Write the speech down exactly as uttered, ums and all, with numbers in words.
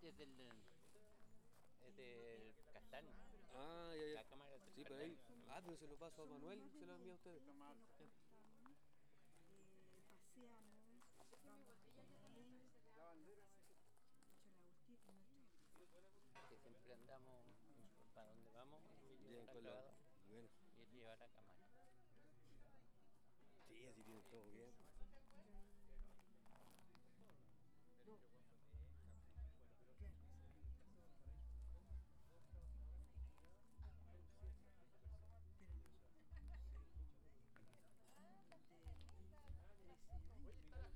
es del, es del Castaño. Ah, ya, La ya. cámara es del Sí, pero Castaño. ahí. Ah, pero se lo paso a Manuel y se lo envía a ustedes. Nos juntamos, eh, paseamos, vamos a comer, mucho la gustita, mucho. Que siempre andamos para donde vamos y Bien, está con la. grabado Bueno. y él lleva la cámara. Sí, así tienen todo bien.